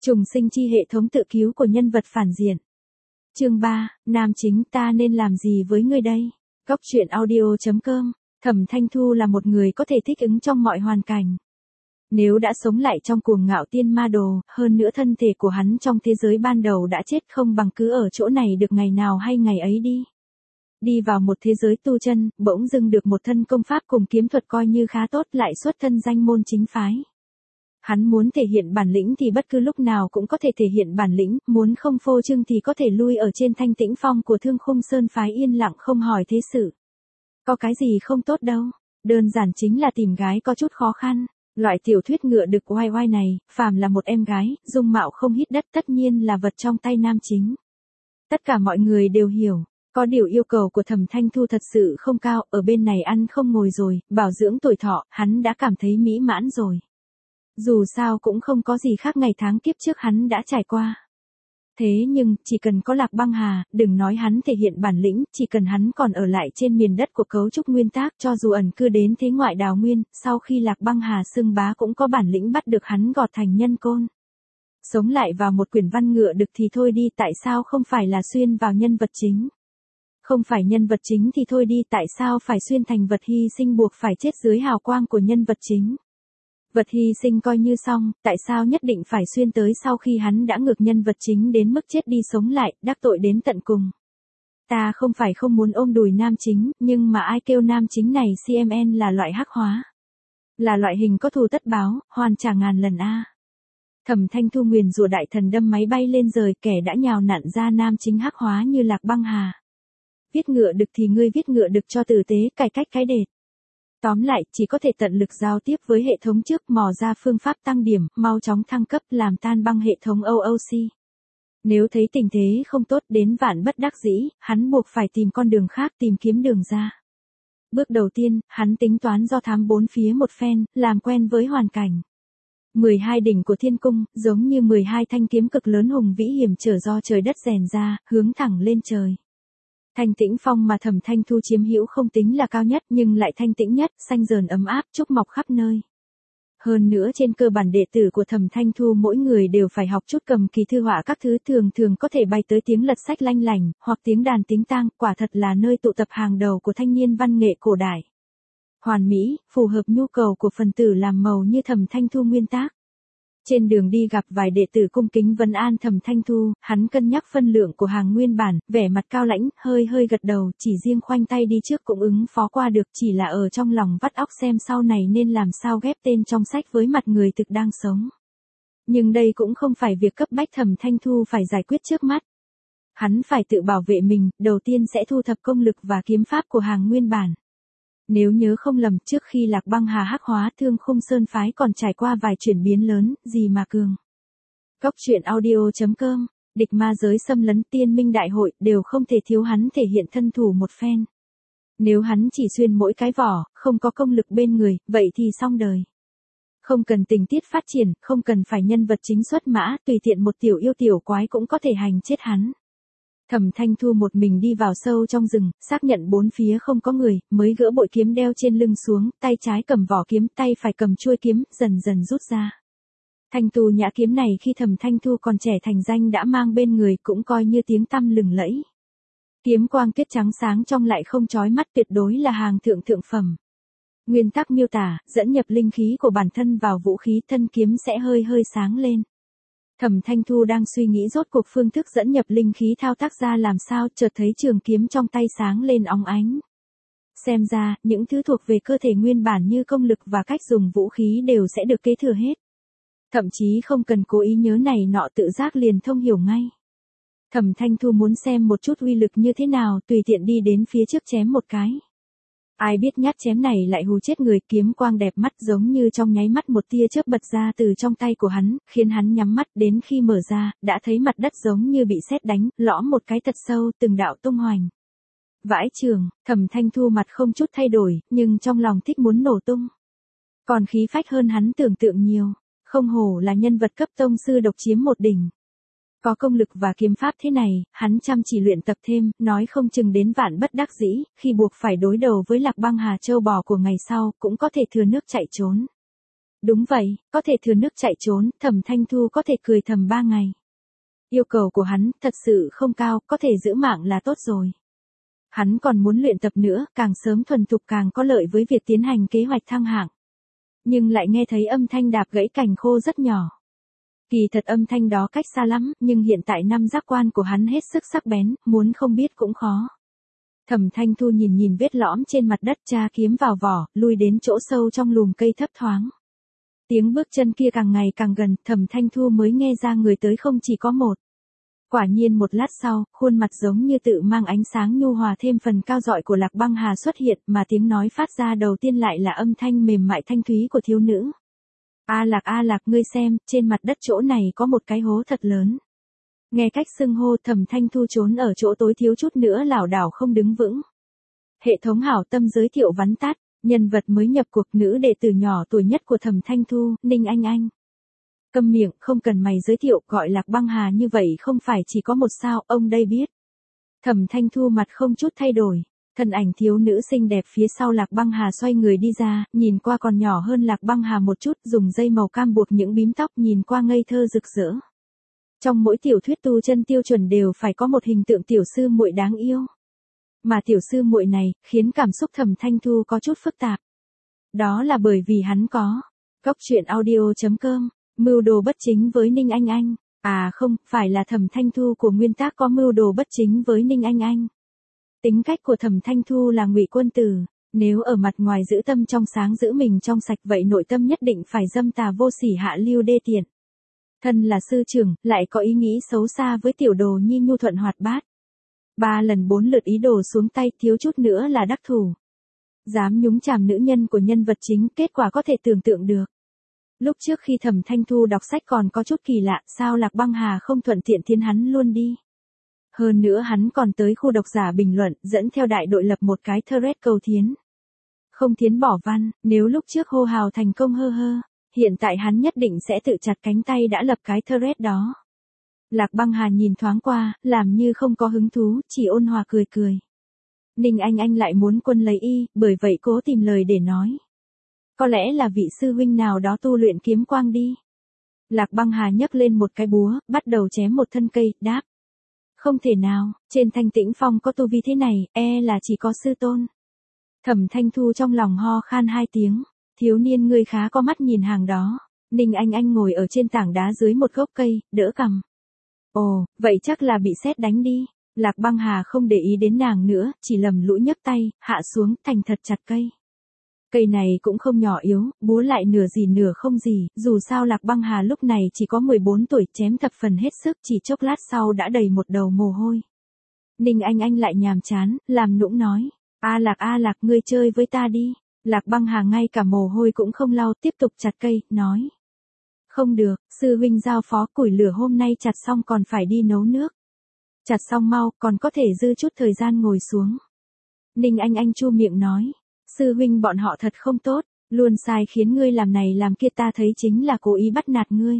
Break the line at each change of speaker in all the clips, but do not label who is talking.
Trùng sinh chi hệ thống tự cứu của nhân vật phản diện. Chương 3, nam chính ta nên làm gì với ngươi đây? Góc truyện audio.com. Thẩm Thanh Thu là một người có thể thích ứng trong mọi hoàn cảnh. Nếu đã sống lại trong cuồng ngạo tiên ma đồ, hơn nữa thân thể của hắn trong thế giới ban đầu đã chết, không bằng cứ ở chỗ này được ngày nào hay ngày ấy đi. Đi vào một thế giới tu chân, bỗng dưng được một thân công pháp cùng kiếm thuật coi như khá tốt, lại xuất thân danh môn chính phái. Hắn muốn thể hiện bản lĩnh thì bất cứ lúc nào cũng có thể thể hiện bản lĩnh, muốn không phô trương thì có thể lui ở trên Thanh Tĩnh Phong của Thương Khung Sơn phái yên lặng không hỏi thế sự. Có cái gì không tốt đâu, đơn giản chính là tìm gái có chút khó khăn. Loại tiểu thuyết ngựa đực oai oai này, phàm là một em gái, dung mạo không hít đất tất nhiên là vật trong tay nam chính. Tất cả mọi người đều hiểu. Có điều yêu cầu của Thẩm Thanh Thu thật sự không cao, ở bên này ăn không ngồi rồi, bảo dưỡng tuổi thọ, hắn đã cảm thấy mỹ mãn rồi. Dù sao cũng không có gì khác ngày tháng kiếp trước hắn đã trải qua. Thế nhưng, chỉ cần có Lạc Băng Hà, đừng nói hắn thể hiện bản lĩnh, chỉ cần hắn còn ở lại trên miền đất của cấu trúc nguyên tác, cho dù ẩn cư đến thế ngoại đào nguyên, sau khi Lạc Băng Hà xưng bá cũng có bản lĩnh bắt được hắn gọt thành nhân côn. Sống lại vào một quyển văn ngựa đực thì thôi đi, tại sao không phải là xuyên vào nhân vật chính? Không phải nhân vật chính thì thôi đi, tại sao phải xuyên thành vật hy sinh buộc phải chết dưới hào quang của nhân vật chính? Vật hy sinh coi như xong, tại sao nhất định phải xuyên tới sau khi hắn đã ngược nhân vật chính đến mức chết đi sống lại, đắc tội đến tận cùng? Ta không phải không muốn ôm đùi nam chính, nhưng mà ai kêu nam chính này CMN là loại hắc hóa? Là loại hình có thù tất báo, hoàn trả ngàn lần a. Thẩm Thanh Thu nguyền rủa đại thần đâm máy bay lên rời, kẻ đã nhào nặn ra nam chính hắc hóa như Lạc Băng Hà. Viết ngựa đực thì ngươi viết ngựa đực cho tử tế, cải cách cái đệt. Tóm lại, chỉ có thể tận lực giao tiếp với hệ thống trước, mò ra phương pháp tăng điểm, mau chóng thăng cấp, làm tan băng hệ thống OOC. Nếu thấy tình thế không tốt đến vạn bất đắc dĩ, hắn buộc phải tìm con đường khác, tìm kiếm đường ra. Bước đầu tiên, hắn tính toán do thám bốn phía một phen, làm quen với hoàn cảnh. 12 đỉnh của thiên cung, giống như 12 thanh kiếm cực lớn hùng vĩ hiểm trở do trời đất rèn ra, hướng thẳng lên trời. Thanh Tĩnh Phong mà Thẩm Thanh Thu chiếm hữu không tính là cao nhất nhưng lại thanh tĩnh nhất, xanh dờn ấm áp, trúc mọc khắp nơi. Hơn nữa trên cơ bản đệ tử của Thẩm Thanh Thu mỗi người đều phải học chút cầm kỳ thư họa các thứ, thường có thể bay tới tiếng lật sách lanh lành, hoặc tiếng đàn tính tang, quả thật là nơi tụ tập hàng đầu của thanh niên văn nghệ cổ đại. Hoàn mỹ, phù hợp nhu cầu của phần tử làm màu như Thẩm Thanh Thu nguyên tác. Trên đường đi gặp vài đệ tử cung kính vấn an Thẩm Thanh Thu, hắn cân nhắc phân lượng của hàng nguyên bản, vẻ mặt cao lãnh, hơi gật đầu, chỉ riêng khoanh tay đi trước cũng ứng phó qua được, chỉ là ở trong lòng vắt óc xem sau này nên làm sao ghép tên trong sách với mặt người thực đang sống. Nhưng đây cũng không phải việc cấp bách Thẩm Thanh Thu phải giải quyết trước mắt. Hắn phải tự bảo vệ mình, đầu tiên sẽ thu thập công lực và kiếm pháp của hàng nguyên bản. Nếu nhớ không lầm, trước khi Lạc Băng Hà hắc hóa, Thương Khung Sơn phái còn trải qua vài chuyển biến lớn, gì mà cường. Góc truyện audio.com, địch ma giới xâm lấn, tiên minh đại hội, đều không thể thiếu hắn thể hiện thân thủ một phen. Nếu hắn chỉ xuyên mỗi cái vỏ, không có công lực bên người, vậy thì xong đời. Không cần tình tiết phát triển, không cần phải nhân vật chính xuất mã, tùy tiện một tiểu yêu tiểu quái cũng có thể hành chết hắn. Thẩm Thanh Thu một mình đi vào sâu trong rừng, xác nhận bốn phía không có người, mới gỡ bội kiếm đeo trên lưng xuống, tay trái cầm vỏ kiếm, tay phải cầm chuôi kiếm, dần dần rút ra. Thanh Tu nhã kiếm này khi Thẩm Thanh Thu còn trẻ thành danh đã mang bên người, cũng coi như tiếng tăm lừng lẫy. Kiếm quang tuyết trắng sáng trong lại không chói mắt, tuyệt đối là hàng thượng phẩm. Nguyên tắc miêu tả, dẫn nhập linh khí của bản thân vào vũ khí, thân kiếm sẽ hơi sáng lên. Thẩm Thanh Thu đang suy nghĩ rốt cuộc phương thức dẫn nhập linh khí thao tác ra làm sao, chợt thấy trường kiếm trong tay sáng lên óng ánh. Xem ra, những thứ thuộc về cơ thể nguyên bản như công lực và cách dùng vũ khí đều sẽ được kế thừa hết. Thậm chí không cần cố ý nhớ này nọ, tự giác liền thông hiểu ngay. Thẩm Thanh Thu muốn xem một chút uy lực như thế nào, tùy tiện đi đến phía trước chém một cái. Ai biết nhát chém này lại hù chết người, kiếm quang đẹp mắt giống như trong nháy mắt một tia chớp bật ra từ trong tay của hắn, khiến hắn nhắm mắt, đến khi mở ra, đã thấy mặt đất giống như bị sét đánh, lõm một cái thật sâu, từng đạo tung hoành. Vãi trường, Thẩm Thanh Thu mặt không chút thay đổi, nhưng trong lòng thích muốn nổ tung. Còn khí phách hơn hắn tưởng tượng nhiều, không hổ là nhân vật cấp tông sư độc chiếm một đỉnh. Có công lực và kiếm pháp thế này, hắn chăm chỉ luyện tập thêm, nói không chừng đến vạn bất đắc dĩ, khi buộc phải đối đầu với Lạc Băng Hà châu bò của ngày sau, cũng có thể thừa nước chạy trốn. Đúng vậy, có thể thừa nước chạy trốn, Thẩm Thanh Thu có thể cười thầm 3 ngày. Yêu cầu của hắn thật sự không cao, có thể giữ mạng là tốt rồi. Hắn còn muốn luyện tập nữa, càng sớm thuần thục càng có lợi với việc tiến hành kế hoạch thăng hạng. Nhưng lại nghe thấy âm thanh đạp gãy cành khô rất nhỏ. Kỳ thật âm thanh đó cách xa lắm, nhưng hiện tại năm giác quan của hắn hết sức sắc bén, muốn không biết cũng khó. Thẩm Thanh Thu nhìn nhìn vết lõm trên mặt đất, tra kiếm vào vỏ, lui đến chỗ sâu trong lùm cây thấp thoáng. Tiếng bước chân kia càng ngày càng gần, Thẩm Thanh Thu mới nghe ra người tới không chỉ có một. Quả nhiên một lát sau, khuôn mặt giống như tự mang ánh sáng nhu hòa thêm phần cao rọi của Lạc Băng Hà xuất hiện, mà tiếng nói phát ra đầu tiên lại là âm thanh mềm mại thanh thúy của thiếu nữ. A Lạc, ngươi xem, trên mặt đất chỗ này có một cái hố thật lớn. Nghe cách xưng hô, Thẩm Thanh Thu trốn ở chỗ tối thiếu chút nữa lảo đảo không đứng vững. Hệ thống hảo tâm giới thiệu vắn tắt, nhân vật mới nhập cuộc, nữ đệ tử nhỏ tuổi nhất của Thẩm Thanh Thu, Ninh Anh Anh. Câm miệng, không cần mày giới thiệu, gọi Lạc Băng Hà như vậy không phải chỉ có một sao, ông đây biết. Thẩm Thanh Thu mặt không chút thay đổi. Thân ảnh thiếu nữ xinh đẹp phía sau Lạc Băng Hà xoay người đi ra, nhìn qua còn nhỏ hơn Lạc Băng Hà một chút, dùng dây màu cam buộc những bím tóc, nhìn qua ngây thơ rực rỡ. Trong mỗi tiểu thuyết tu chân tiêu chuẩn đều phải có một hình tượng tiểu sư muội đáng yêu. Mà tiểu sư muội này, khiến cảm xúc Thẩm Thanh Thu có chút phức tạp. Đó là bởi vì hắn có Cóc truyện audio.com, mưu đồ bất chính với Ninh Anh Anh. À không, phải là Thẩm Thanh Thu của nguyên tác có mưu đồ bất chính với Ninh Anh Anh. Tính cách của Thẩm Thanh Thu là ngụy quân tử, nếu ở mặt ngoài giữ tâm trong sáng giữ mình trong sạch vậy nội tâm nhất định phải dâm tà vô sỉ hạ lưu đê tiện. Thân là sư trưởng, lại có ý nghĩ xấu xa với tiểu đồ nhi nhu thuận hoạt bát. 3 lần 4 lượt ý đồ xuống tay, thiếu chút nữa là đắc thủ. Dám nhúng chàm nữ nhân của nhân vật chính, kết quả có thể tưởng tượng được. Lúc trước khi Thẩm Thanh Thu đọc sách còn có chút kỳ lạ, sao Lạc Băng Hà không thuận tiện tiến hắn luôn đi. Hơn nữa hắn còn tới khu độc giả bình luận, dẫn theo đại đội lập một cái thread cầu thiến. Không thiến bỏ văn, nếu lúc trước hô hào thành công hiện tại hắn nhất định sẽ tự chặt cánh tay đã lập cái thread đó. Lạc Băng Hà nhìn thoáng qua, làm như không có hứng thú, chỉ ôn hòa cười cười. Ninh Anh Anh lại muốn quân lấy y, bởi vậy cố tìm lời để nói. Có lẽ là vị sư huynh nào đó tu luyện kiếm quang đi. Lạc Băng Hà nhấc lên một cái búa, bắt đầu chém một thân cây, đáp. Không thể nào, trên Thanh Tĩnh Phong có tu vi thế này, là chỉ có sư tôn. Thẩm Thanh Thu trong lòng ho khan 2 tiếng, thiếu niên ngươi khá có mắt nhìn hàng đó. Ninh Anh Anh ngồi ở trên tảng đá dưới một gốc cây, đỡ cằm. Ồ, vậy chắc là bị sét đánh đi. Lạc Băng Hà không để ý đến nàng nữa, chỉ lầm lũi nhấc tay, hạ xuống, thành thật chặt cây. Cây này cũng không nhỏ yếu, búa lại nửa gì nửa không gì, dù sao Lạc Băng Hà lúc này chỉ có 14 tuổi, chém thập phần hết sức, chỉ chốc lát sau đã đầy một đầu mồ hôi. Ninh Anh Anh lại nhàm chán, làm nũng nói, A Lạc, ngươi chơi với ta đi. Lạc Băng Hà ngay cả mồ hôi cũng không lau, tiếp tục chặt cây, nói. Không được, sư huynh giao phó, củi lửa hôm nay chặt xong còn phải đi nấu nước. Chặt xong mau, còn có thể dư chút thời gian ngồi xuống. Ninh Anh Anh chu miệng nói. Sư huynh bọn họ thật không tốt, luôn sai khiến ngươi làm này làm kia, ta thấy chính là cố ý bắt nạt ngươi.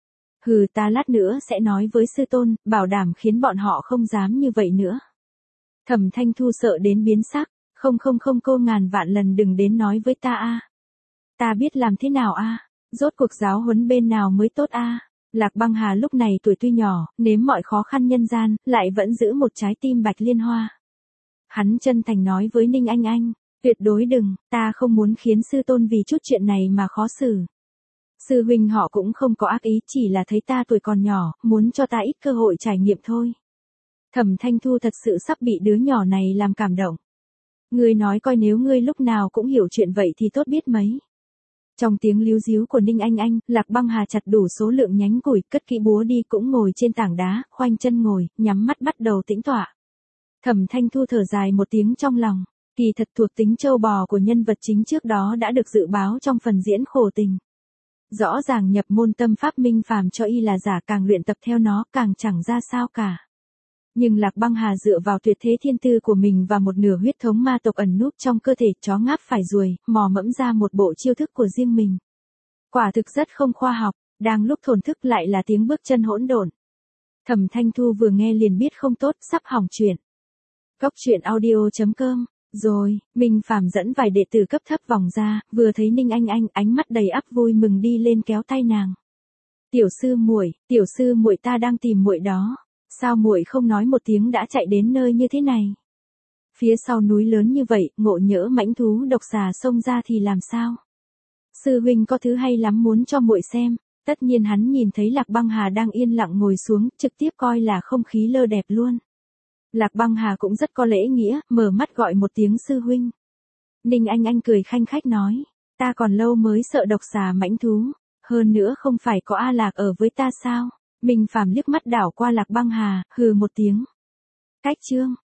Hừ, ta lát nữa sẽ nói với sư tôn, bảo đảm khiến bọn họ không dám như vậy nữa. Thẩm Thanh Thu sợ đến biến sắc, không cô ngàn vạn lần đừng đến nói với ta a. Ta biết làm thế nào a, rốt cuộc giáo huấn bên nào mới tốt a. Lạc Băng Hà lúc này tuổi tuy nhỏ, nếm mọi khó khăn nhân gian, lại vẫn giữ một trái tim bạch liên hoa. Hắn chân thành nói với Ninh Anh Anh. Tuyệt đối đừng, ta không muốn khiến sư tôn vì chút chuyện này mà khó xử. Sư huynh họ cũng không có ác ý, chỉ là thấy ta tuổi còn nhỏ, muốn cho ta ít cơ hội trải nghiệm thôi. Thẩm Thanh Thu thật sự sắp bị đứa nhỏ này làm cảm động. Ngươi nói coi nếu ngươi lúc nào cũng hiểu chuyện vậy thì tốt biết mấy. Trong tiếng líu díu của Ninh Anh Anh, Lạc Băng Hà chặt đủ số lượng nhánh củi, cất kỹ búa đi, cũng ngồi trên tảng đá, khoanh chân ngồi, nhắm mắt bắt đầu tĩnh tọa. Thẩm Thanh Thu thở dài một tiếng trong lòng. Kỳ thật thuộc tính trâu bò của nhân vật chính trước đó đã được dự báo trong phần diễn khổ tình. Rõ ràng nhập môn tâm pháp minh phàm cho y là giả, càng luyện tập theo nó càng chẳng ra sao cả. Nhưng Lạc Băng Hà dựa vào tuyệt thế thiên tư của mình và một nửa huyết thống ma tộc ẩn núp trong cơ thể, chó ngáp phải ruồi, mò mẫm ra một bộ chiêu thức của riêng mình. Quả thực rất không khoa học, đang lúc thổn thức lại là tiếng bước chân hỗn độn. Thẩm Thanh Thu vừa nghe liền biết không tốt, sắp hỏng chuyện. Cóc truyện audio.com Rồi, Minh Phàm dẫn vài đệ tử cấp thấp vòng ra, vừa thấy Ninh Anh Anh, ánh mắt đầy ắp vui mừng đi lên kéo tay nàng. Tiểu sư muội ta đang tìm muội đó, sao muội không nói một tiếng đã chạy đến nơi như thế này? Phía sau núi lớn như vậy, ngộ nhỡ mãnh thú độc xà xông ra thì làm sao? Sư huynh có thứ hay lắm muốn cho muội xem. Tất nhiên hắn nhìn thấy Lạc Băng Hà đang yên lặng ngồi xuống, trực tiếp coi là không khí lơ đẹp luôn. Lạc Băng Hà cũng rất có lễ nghĩa, mở mắt gọi một tiếng sư huynh. Ninh Anh Anh cười khanh khách nói, ta còn lâu mới sợ độc xà mãnh thú, hơn nữa không phải có A Lạc ở với ta sao? Minh Phàm liếc mắt đảo qua Lạc Băng Hà, hừ một tiếng. Cách chương